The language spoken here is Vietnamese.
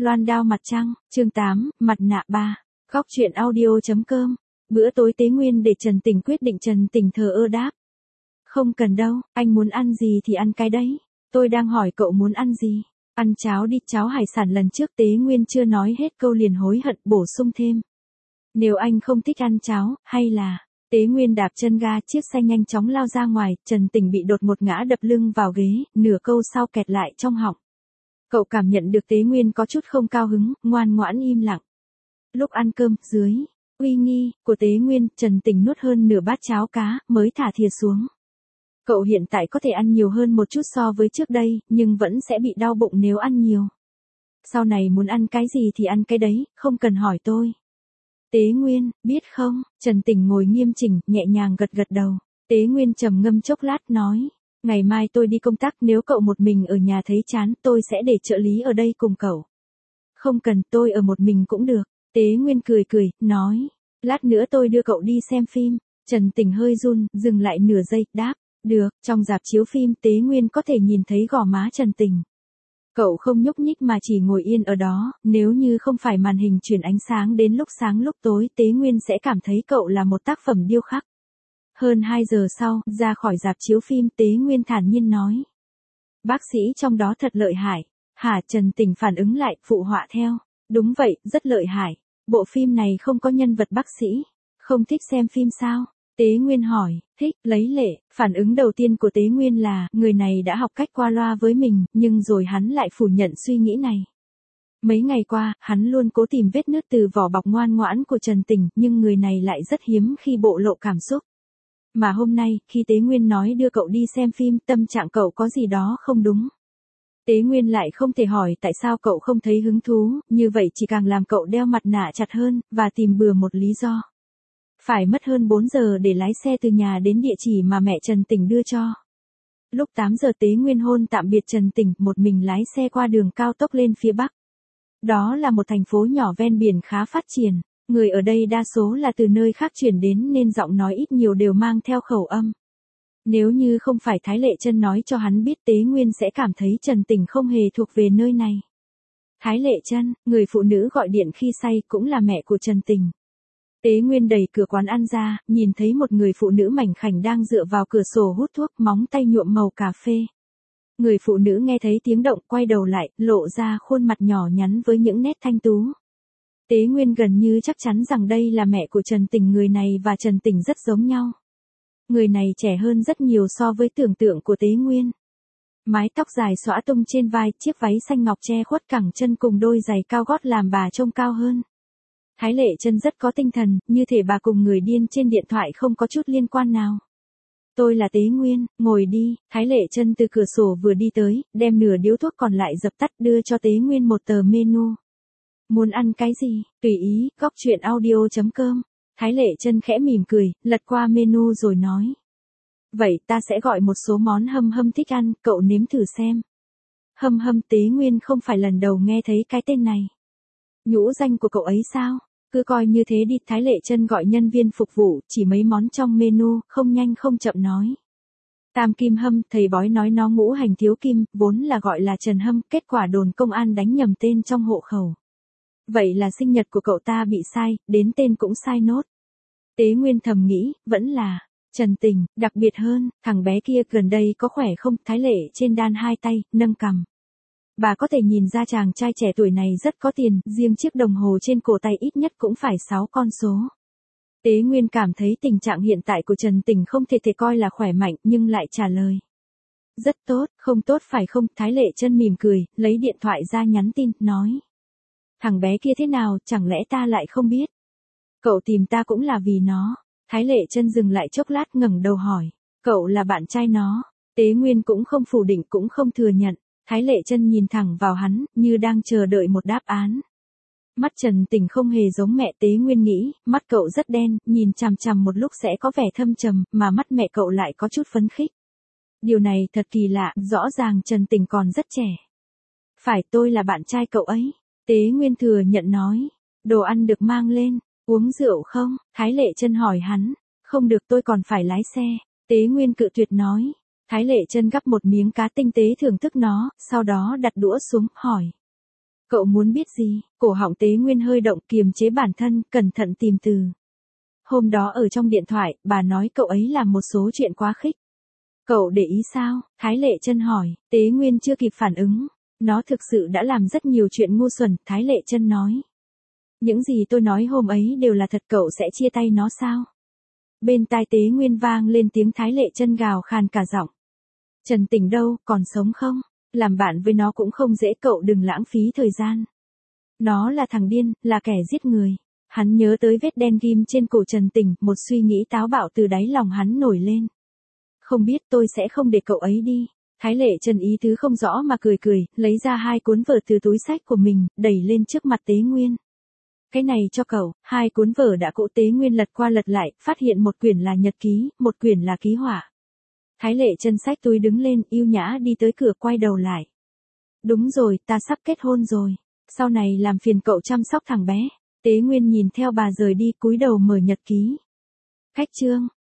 Loan đao mặt trăng, chương 8, mặt nạ 3. Góc truyện audio.com. Bữa tối Tế Nguyên để Trần Tình quyết định. Trần Tình thờ ơ đáp. Không cần đâu, anh muốn ăn gì thì ăn cái đấy. Tôi đang hỏi cậu muốn ăn gì. Ăn cháo đi, cháo hải sản. Lần trước Tế Nguyên chưa nói hết câu liền hối hận bổ sung thêm. Nếu anh không thích ăn cháo, hay là... Tế Nguyên đạp chân ga, chiếc xe nhanh chóng lao ra ngoài. Trần Tình bị đột ngột ngã đập lưng vào ghế, nửa câu sau kẹt lại trong họng. Cậu cảm nhận được Tế Nguyên có chút không cao hứng, ngoan ngoãn im lặng. Lúc ăn cơm, dưới uy nghi của Tế Nguyên, Trần Tình nuốt hơn nửa bát cháo cá, mới thả thìa xuống. Cậu hiện tại có thể ăn nhiều hơn một chút so với trước đây, nhưng vẫn sẽ bị đau bụng nếu ăn nhiều. Sau này muốn ăn cái gì thì ăn cái đấy, không cần hỏi tôi. Tế Nguyên, biết không? Trần Tình ngồi nghiêm chỉnh, nhẹ nhàng gật gật đầu. Tế Nguyên trầm ngâm chốc lát nói. Ngày mai tôi đi công tác, nếu cậu một mình ở nhà thấy chán, tôi sẽ để trợ lý ở đây cùng cậu. Không cần, tôi ở một mình cũng được. Tế Nguyên cười cười, nói. Lát nữa tôi đưa cậu đi xem phim. Trần Tình hơi run, dừng lại nửa giây, đáp. Được, trong rạp chiếu phim Tế Nguyên có thể nhìn thấy gò má Trần Tình. Cậu không nhúc nhích mà chỉ ngồi yên ở đó, nếu như không phải màn hình chuyển ánh sáng đến lúc sáng lúc tối, Tế Nguyên sẽ cảm thấy cậu là một tác phẩm điêu khắc. Hơn 2 giờ sau, ra khỏi rạp chiếu phim, Tế Nguyên thản nhiên nói. Bác sĩ trong đó thật lợi hại. Hả? Trần Tình phản ứng lại, phụ họa theo. Đúng vậy, rất lợi hại. Bộ phim này không có nhân vật bác sĩ. Không thích xem phim sao? Tế Nguyên hỏi. Thích, lấy lệ. Phản ứng đầu tiên của Tế Nguyên là, người này đã học cách qua loa với mình, nhưng rồi hắn lại phủ nhận suy nghĩ này. Mấy ngày qua, hắn luôn cố tìm vết nứt từ vỏ bọc ngoan ngoãn của Trần Tình, nhưng người này lại rất hiếm khi bộ lộ cảm xúc. Mà hôm nay, khi Tế Nguyên nói đưa cậu đi xem phim, tâm trạng cậu có gì đó không đúng. Tế Nguyên lại không thể hỏi tại sao cậu không thấy hứng thú, như vậy chỉ càng làm cậu đeo mặt nạ chặt hơn, và tìm bừa một lý do. Phải mất hơn 4 giờ để lái xe từ nhà đến địa chỉ mà mẹ Trần Tình đưa cho. Lúc 8 giờ Tế Nguyên hôn tạm biệt Trần Tình, một mình lái xe qua đường cao tốc lên phía Bắc. Đó là một thành phố nhỏ ven biển khá phát triển. Người ở đây đa số là từ nơi khác chuyển đến nên giọng nói ít nhiều đều mang theo khẩu âm. Nếu như không phải Thái Lệ Chân nói cho hắn biết, Tế Nguyên sẽ cảm thấy Trần Tình không hề thuộc về nơi này. Thái Lệ Chân, người phụ nữ gọi điện khi say, cũng là mẹ của Trần Tình. Tế Nguyên đẩy cửa quán ăn ra, nhìn thấy một người phụ nữ mảnh khảnh đang dựa vào cửa sổ hút thuốc, móng tay nhuộm màu cà phê. Người phụ nữ nghe thấy tiếng động, quay đầu lại, lộ ra khuôn mặt nhỏ nhắn với những nét thanh tú. Tế Nguyên gần như chắc chắn rằng đây là mẹ của Trần Tình. Người này và Trần Tình rất giống nhau. Người này trẻ hơn rất nhiều so với tưởng tượng của Tế Nguyên. Mái tóc dài xõa tung trên vai, chiếc váy xanh ngọc che khuất cẳng chân cùng đôi giày cao gót làm bà trông cao hơn. Thái Lệ Chân rất có tinh thần, như thể bà cùng người điên trên điện thoại không có chút liên quan nào. Tôi là Tế Nguyên, ngồi đi. Thái Lệ Chân từ cửa sổ vừa đi tới, đem nửa điếu thuốc còn lại dập tắt, đưa cho Tế Nguyên một tờ menu. Muốn ăn cái gì? Tùy ý. Góc truyện audio.com. Thái Lệ Chân khẽ mỉm cười, lật qua menu rồi nói. Vậy ta sẽ gọi một số món Hâm Hâm thích ăn, cậu nếm thử xem. Hâm Hâm? Tế Nguyên không phải lần đầu nghe thấy cái tên này. Nhũ danh của cậu ấy sao? Cứ coi như thế đi. Thái Lệ Chân gọi nhân viên phục vụ, chỉ mấy món trong menu, không nhanh không chậm nói. Tam Kim Hâm, thầy bói nói nó ngũ hành thiếu kim, vốn là gọi là Trần Hâm, kết quả đồn công an đánh nhầm tên trong hộ khẩu. Vậy là sinh nhật của cậu ta bị sai, đến tên cũng sai nốt. Tế Nguyên thầm nghĩ, vẫn là Trần Tình. Đặc biệt hơn, thằng bé kia gần đây có khỏe không? Thái Lệ trên đan hai tay, nâng cằm. Bà có thể nhìn ra chàng trai trẻ tuổi này rất có tiền, riêng chiếc đồng hồ trên cổ tay ít nhất cũng phải 6 con số. Tế Nguyên cảm thấy tình trạng hiện tại của Trần Tình không thể coi là khỏe mạnh, nhưng lại trả lời. Rất tốt, không tốt phải không? Thái Lệ Chân mỉm cười, lấy điện thoại ra nhắn tin, nói. Thằng bé kia thế nào, chẳng lẽ ta lại không biết? Cậu tìm ta cũng là vì nó. Thái Lệ Chân dừng lại chốc lát, ngẩng đầu hỏi. Cậu là bạn trai nó? Tế Nguyên cũng không phủ định cũng không thừa nhận. Thái Lệ Chân nhìn thẳng vào hắn, như đang chờ đợi một đáp án. Mắt Trần Tình không hề giống mẹ. Tế Nguyên nghĩ, mắt cậu rất đen, nhìn chằm chằm một lúc sẽ có vẻ thâm trầm, mà mắt mẹ cậu lại có chút phấn khích. Điều này thật kỳ lạ, rõ ràng Trần Tình còn rất trẻ. Phải, tôi là bạn trai cậu ấy. Tế Nguyên thừa nhận nói. Đồ ăn được mang lên, uống rượu không? Thái Lệ Chân hỏi hắn. Không được, tôi còn phải lái xe. Tế Nguyên cự tuyệt nói. Thái Lệ Chân gắp một miếng cá tinh tế thưởng thức nó, sau đó đặt đũa xuống, hỏi. Cậu muốn biết gì? Cổ họng Tế Nguyên hơi động, kiềm chế bản thân, cẩn thận tìm từ. Hôm đó ở trong điện thoại, bà nói cậu ấy làm một số chuyện quá khích. Cậu để ý sao? Thái Lệ Chân hỏi. Tế Nguyên chưa kịp phản ứng. Nó thực sự đã làm rất nhiều chuyện ngu xuẩn, Thái Lệ Chân nói. Những gì tôi nói hôm ấy đều là thật, cậu sẽ chia tay nó sao? Bên tai Tế Nguyên vang lên tiếng Thái Lệ Chân gào khàn cả giọng. Trần Tình đâu, còn sống không? Làm bạn với nó cũng không dễ, cậu đừng lãng phí thời gian. Nó là thằng điên, là kẻ giết người. Hắn nhớ tới vết đen ghim trên cổ Trần Tình, một suy nghĩ táo bạo từ đáy lòng hắn nổi lên. Không biết, tôi sẽ không để cậu ấy đi. Thái Lệ Chân ý tứ không rõ mà cười cười, lấy ra 2 cuốn vở từ túi xách của mình, đẩy lên trước mặt Tế Nguyên. Cái này cho cậu. 2 cuốn vở đã cũ. Tế Nguyên lật qua lật lại, phát hiện một quyển là nhật ký, một quyển là ký họa. Thái Lệ Chân xách túi đứng lên, yêu nhã đi tới cửa, quay đầu lại. Đúng rồi, ta sắp kết hôn rồi. Sau này làm phiền cậu chăm sóc thằng bé. Tế Nguyên nhìn theo bà rời đi, cúi đầu mở nhật ký. Khách trương,